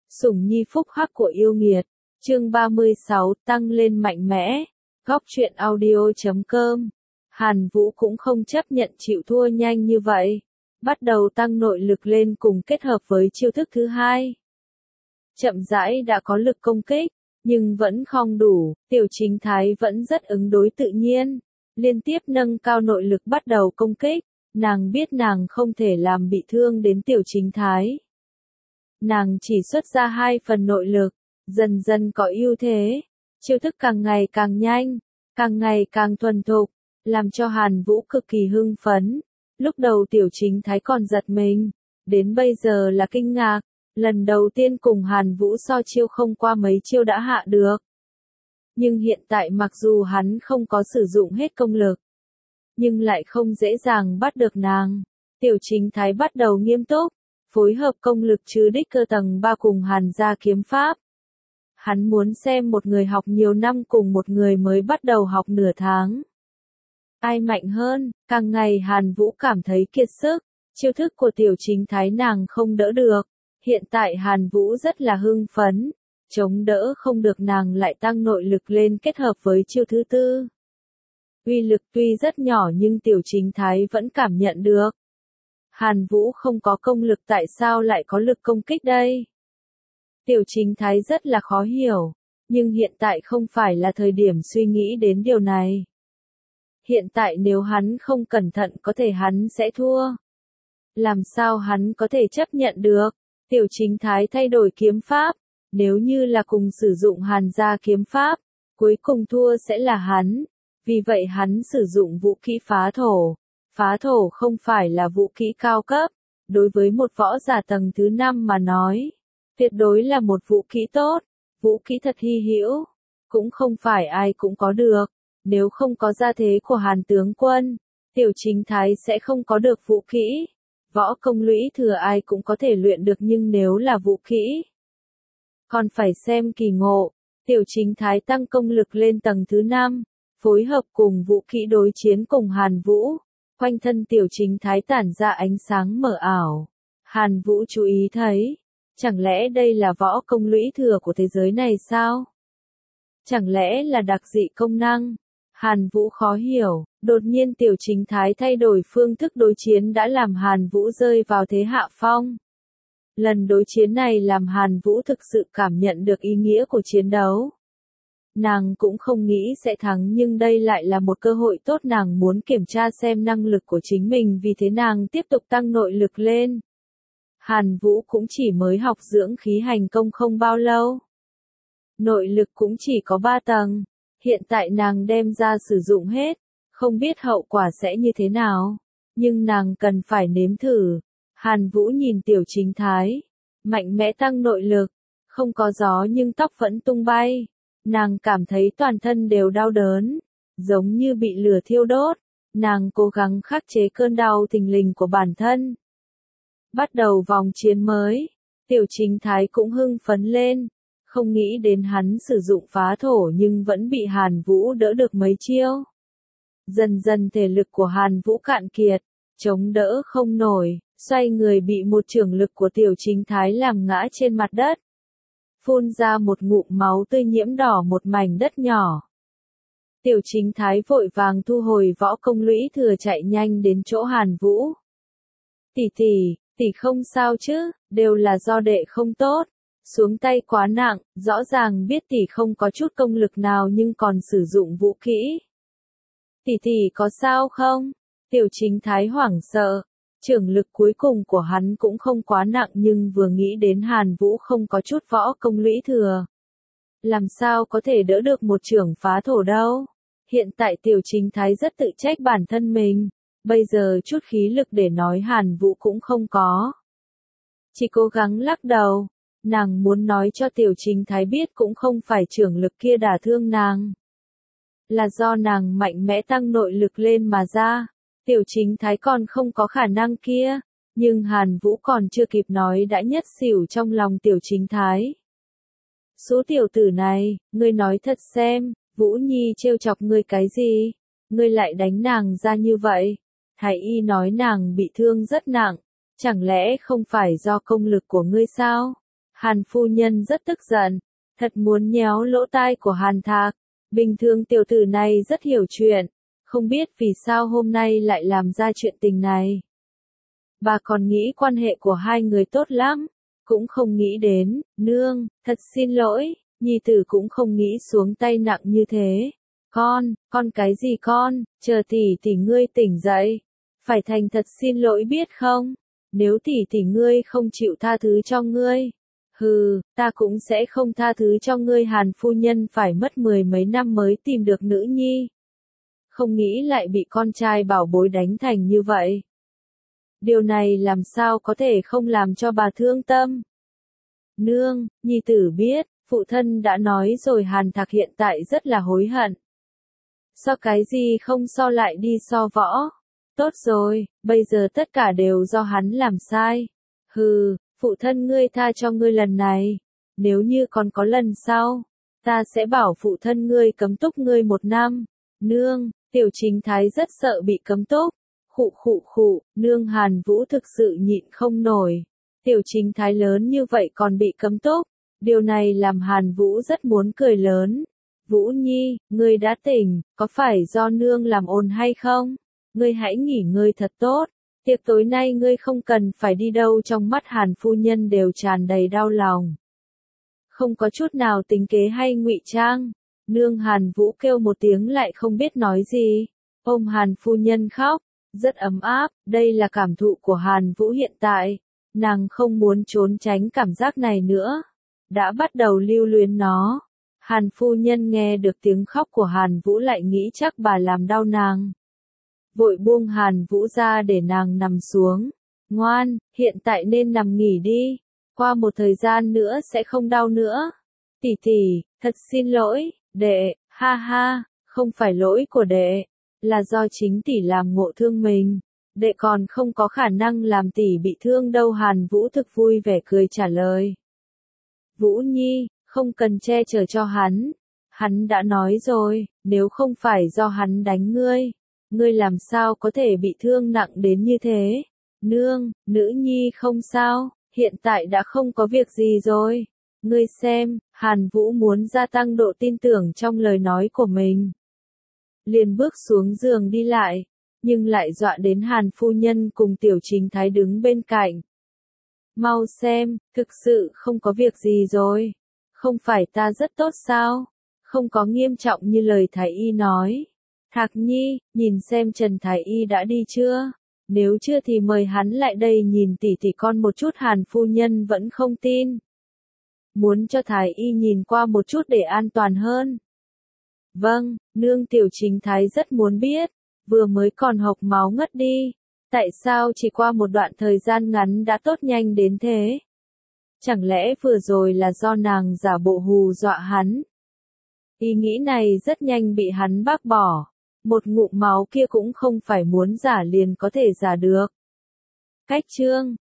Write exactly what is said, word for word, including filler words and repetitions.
Sủng nhi phúc hắc của yêu nghiệt. Chương ba mươi sáu, tăng lên mạnh mẽ. Góc truyện audio chấm com. Hàn Vũ cũng không chấp nhận chịu thua nhanh như vậy. Bắt đầu tăng nội lực lên cùng kết hợp với chiêu thức thứ hai. Chậm rãi đã có lực công kích, nhưng vẫn không đủ, Tiểu Chính Thái vẫn rất ứng đối tự nhiên. Liên tiếp nâng cao nội lực bắt đầu công kích, nàng biết nàng không thể làm bị thương đến Tiểu Chính Thái. Nàng chỉ xuất ra hai phần nội lực, dần dần có ưu thế, chiêu thức càng ngày càng nhanh, càng ngày càng thuần thục, làm cho Hàn Vũ cực kỳ hưng phấn. Lúc đầu Tiểu Chính Thái còn giật mình, đến bây giờ là kinh ngạc, lần đầu tiên cùng Hàn Vũ so chiêu không qua mấy chiêu đã hạ được. Nhưng hiện tại mặc dù hắn không có sử dụng hết công lực, nhưng lại không dễ dàng bắt được nàng. Tiểu Chính Thái bắt đầu nghiêm túc, phối hợp công lực trừ đích cơ tầng ba cùng Hàn gia kiếm pháp. Hắn muốn xem một người học nhiều năm cùng một người mới bắt đầu học nửa tháng. Ai mạnh hơn, càng ngày Hàn Vũ cảm thấy kiệt sức, chiêu thức của Tiểu Chính Thái nàng không đỡ được. Hiện tại Hàn Vũ rất là hưng phấn, chống đỡ không được nàng lại tăng nội lực lên kết hợp với chiêu thứ tư. Uy lực tuy rất nhỏ nhưng Tiểu Chính Thái vẫn cảm nhận được. Hàn Vũ không có công lực tại sao lại có lực công kích đây? Tiểu Chính Thái rất là khó hiểu, nhưng hiện tại không phải là thời điểm suy nghĩ đến điều này. Hiện tại nếu hắn không cẩn thận có thể hắn sẽ thua. Làm sao hắn có thể chấp nhận được? Tiểu Chính Thái thay đổi kiếm pháp, nếu như là cùng sử dụng Hàn gia kiếm pháp, cuối cùng thua sẽ là hắn. Vì vậy hắn sử dụng vũ khí phá thổ. Phá thổ không phải là vũ khí cao cấp, đối với một võ giả tầng thứ năm mà nói, tuyệt đối là một vũ khí tốt, vũ khí thật hy hữu, cũng không phải ai cũng có được. Nếu không có gia thế của Hàn tướng quân, Tiểu Chính Thái sẽ không có được vũ khí. Võ công lũy thừa ai cũng có thể luyện được nhưng nếu là vũ khí, còn phải xem kỳ ngộ. Tiểu Chính Thái tăng công lực lên tầng thứ năm, phối hợp cùng vũ khí đối chiến cùng Hàn Vũ. Quanh thân Tiểu Chính Thái tản ra ánh sáng mờ ảo. Hàn Vũ chú ý thấy, chẳng lẽ đây là võ công lũy thừa của thế giới này sao? Chẳng lẽ là đặc dị công năng? Hàn Vũ khó hiểu, đột nhiên Tiểu Chính Thái thay đổi phương thức đối chiến đã làm Hàn Vũ rơi vào thế hạ phong. Lần đối chiến này làm Hàn Vũ thực sự cảm nhận được ý nghĩa của chiến đấu. Nàng cũng không nghĩ sẽ thắng nhưng đây lại là một cơ hội tốt, nàng muốn kiểm tra xem năng lực của chính mình, vì thế nàng tiếp tục tăng nội lực lên. Hàn Vũ cũng chỉ mới học dưỡng khí hành công không bao lâu. Nội lực cũng chỉ có ba tầng, hiện tại nàng đem ra sử dụng hết, không biết hậu quả sẽ như thế nào, nhưng nàng cần phải nếm thử. Hàn Vũ nhìn Tiểu Chính Thái, mạnh mẽ tăng nội lực, không có gió nhưng tóc vẫn tung bay. Nàng cảm thấy toàn thân đều đau đớn, giống như bị lửa thiêu đốt. Nàng cố gắng khắc chế cơn đau thình lình của bản thân. Bắt đầu vòng chiến mới, Tiểu Chính Thái cũng hưng phấn lên, không nghĩ đến hắn sử dụng phá thổ nhưng vẫn bị Hàn Vũ đỡ được mấy chiêu. Dần dần thể lực của Hàn Vũ cạn kiệt, chống đỡ không nổi, xoay người bị một chưởng lực của Tiểu Chính Thái làm ngã trên mặt đất. Phun ra một ngụm máu tươi nhiễm đỏ một mảnh đất nhỏ. Tiểu Chính Thái vội vàng thu hồi võ công lũy thừa chạy nhanh đến chỗ Hàn Vũ. Tỷ tỷ, tỷ không sao chứ, đều là do đệ không tốt, xuống tay quá nặng, rõ ràng biết tỷ không có chút công lực nào nhưng còn sử dụng vũ khí. Tỷ tỷ có sao không? Tiểu Chính Thái hoảng sợ. Chưởng lực cuối cùng của hắn cũng không quá nặng nhưng vừa nghĩ đến Hàn Vũ không có chút võ công lũy thừa, làm sao có thể đỡ được một chưởng phá thổ đâu. Hiện tại Tiểu Chính Thái rất tự trách bản thân mình, bây giờ chút khí lực để nói Hàn Vũ cũng không có. Chỉ cố gắng lắc đầu, nàng muốn nói cho Tiểu Chính Thái biết cũng không phải chưởng lực kia đả thương nàng, là do nàng mạnh mẽ tăng nội lực lên mà ra. Tiểu Chính Thái còn không có khả năng kia, nhưng Hàn Vũ còn chưa kịp nói đã nhất xỉu trong lòng Tiểu Chính Thái. Số tiểu tử này, ngươi nói thật xem, Vũ Nhi trêu chọc ngươi cái gì? Ngươi lại đánh nàng ra như vậy? Thái y nói nàng bị thương rất nặng, chẳng lẽ không phải do công lực của ngươi sao? Hàn phu nhân rất tức giận, thật muốn nhéo lỗ tai của Hàn Thạc. Bình thường tiểu tử này rất hiểu chuyện, không biết vì sao hôm nay lại làm ra chuyện tình này. Bà còn nghĩ quan hệ của hai người tốt lắm, cũng không nghĩ đến, nương, thật xin lỗi, nhi tử cũng không nghĩ xuống tay nặng như thế. Con, con cái gì con, chờ tỷ tỷ ngươi tỉnh dậy, phải thành thật xin lỗi biết không, nếu tỷ tỷ ngươi không chịu tha thứ cho ngươi. Hừ, ta cũng sẽ không tha thứ cho ngươi. Hàn phu nhân phải mất mười mấy năm mới tìm được nữ nhi. Không nghĩ lại bị con trai bảo bối đánh thành như vậy. Điều này làm sao có thể không làm cho bà thương tâm. Nương, nhi tử biết, phụ thân đã nói rồi. Hàn Thạc hiện tại rất là hối hận. So cái gì không so lại đi so võ. Tốt rồi, bây giờ tất cả đều do hắn làm sai. Hừ, phụ thân ngươi tha cho ngươi lần này. Nếu như còn có lần sau, ta sẽ bảo phụ thân ngươi cấm túc ngươi một năm. Nương, Tiểu Chính Thái rất sợ bị cấm túc. Khụ khụ khụ, nương. Hàn Vũ thực sự nhịn không nổi. Tiểu Chính Thái lớn như vậy còn bị cấm túc. Điều này làm Hàn Vũ rất muốn cười lớn. Vũ Nhi, ngươi đã tỉnh, có phải do nương làm ồn hay không? Ngươi hãy nghỉ ngơi thật tốt. Tiệc tối nay ngươi không cần phải đi đâu. Trong mắt Hàn phu nhân đều tràn đầy đau lòng. Không có chút nào tính kế hay ngụy trang. Nương. Hàn Vũ kêu một tiếng lại không biết nói gì. Ôm Hàn phu nhân khóc. Rất ấm áp, đây là cảm thụ của Hàn Vũ hiện tại. Nàng không muốn trốn tránh cảm giác này nữa. Đã bắt đầu lưu luyến nó. Hàn phu nhân nghe được tiếng khóc của Hàn Vũ lại nghĩ chắc bà làm đau nàng. Vội buông Hàn Vũ ra để nàng nằm xuống. Ngoan, hiện tại nên nằm nghỉ đi. Qua một thời gian nữa sẽ không đau nữa. Tỷ tỷ, thật xin lỗi, đệ, ha ha, không phải lỗi của đệ. Là do chính tỷ làm ngộ thương mình. Đệ còn không có khả năng làm tỷ bị thương đâu. Hàn Vũ thực vui vẻ cười trả lời. Vũ Nhi, không cần che chở cho hắn. Hắn đã nói rồi, nếu không phải do hắn đánh ngươi, ngươi làm sao có thể bị thương nặng đến như thế. Nương, nữ nhi không sao, hiện tại đã không có việc gì rồi. Ngươi xem, Hàn Vũ muốn gia tăng độ tin tưởng trong lời nói của mình. Liền bước xuống giường đi lại, nhưng lại dọa đến Hàn phu nhân cùng Tiểu Chính Thái đứng bên cạnh. Mau xem, thực sự không có việc gì rồi. Không phải ta rất tốt sao? Không có nghiêm trọng như lời Thái y nói. Thạc Nhi, nhìn xem Trần Thái y đã đi chưa? Nếu chưa thì mời hắn lại đây nhìn tỷ tỷ con một chút. Hàn phu nhân vẫn không tin. Muốn cho Thái y nhìn qua một chút để an toàn hơn. Vâng, nương. Tiểu Chính Thái rất muốn biết. Vừa mới còn hộc máu ngất đi. Tại sao chỉ qua một đoạn thời gian ngắn đã tốt nhanh đến thế? Chẳng lẽ vừa rồi là do nàng giả bộ hù dọa hắn? Ý nghĩ này rất nhanh bị hắn bác bỏ. Một ngụm máu kia cũng không phải muốn giả liền có thể giả được. Cách chương